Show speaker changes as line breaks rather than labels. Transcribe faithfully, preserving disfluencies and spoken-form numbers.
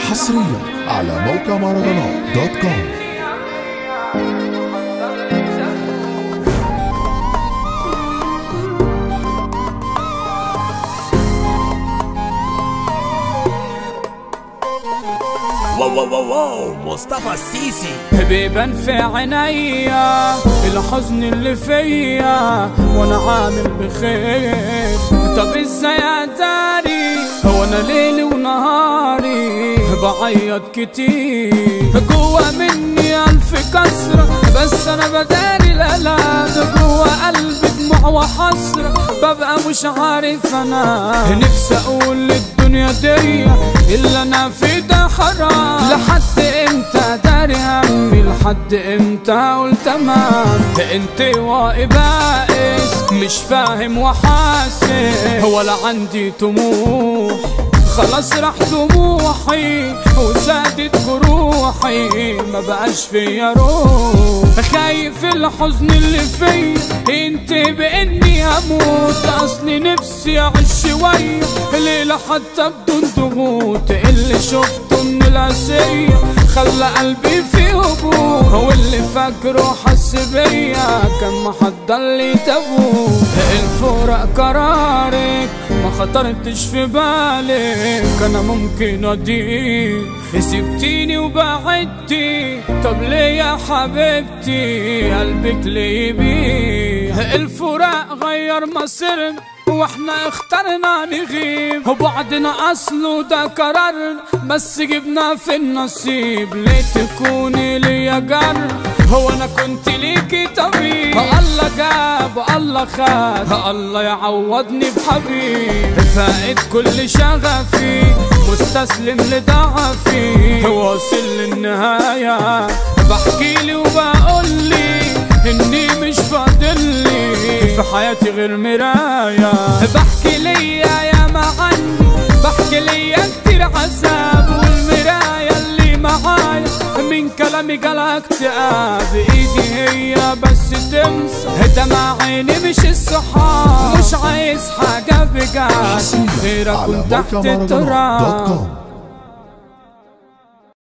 حصريا على موقع مهرجانات دوت كوم.
واو واو واو واو مصطفى السيسي
بيبان في عينيا الحزن اللي فيا وانا عامل بخير. طب ازاي اداري هو انا ليلي ونهاري بعيط كتير جوا مني الف كسرة، بس انا بداري الالام جوا قلبي دموع وحسرة. ببقى مش عارف انا نفسي اقول للدنيا دي اللي انا في ده حرام. لحد امتى داري همي، لحد امتى اقول تمام؟ انت واقي بائس مش فاهم وحاسس ولا عندي طموح. خلاص راح طموحي وزادت جروحي ما بقاش فيا روح. خايف الحزن اللي فيا انت باني هموت. اصلي نفسي اعيش شويه ليله حتى بدون ضغوط. اللي شفته من الاسيه خلى قلبي في هبوط، واللي فاكره حس بيا كان محضر لي تابوت. الفراق قرارك ما خطرتش في بالك انا ممكن اضيق. سبتيني وبعدتي طب ليه يا حبيبتي قلبك ليه بيه؟ الفراق غير مصيرنا واحنا اخترنا نغيب، وبعدنا اصله ده قرارنا بس جبنا في النصيب. ليه تكوني ليا جر هو انا كنت ليكي طبيب؟ الله جاب الله خد الله يعوضني بحبيب. فائد كل شغفي مستسلم لضعفي واصل للنهاية. بحكيلي وبقولي اني مش فاضلي في حياتي غير مراية. بحكي ليا يا معني بحكي ليا كتير عذاب، والمراية اللي معايا من كلامي جالها اكتئاب. ايدي هي بس تنسى دمع عيني مش الصحاب. مش عايز حاجة بجد غير اكون تحت التراب.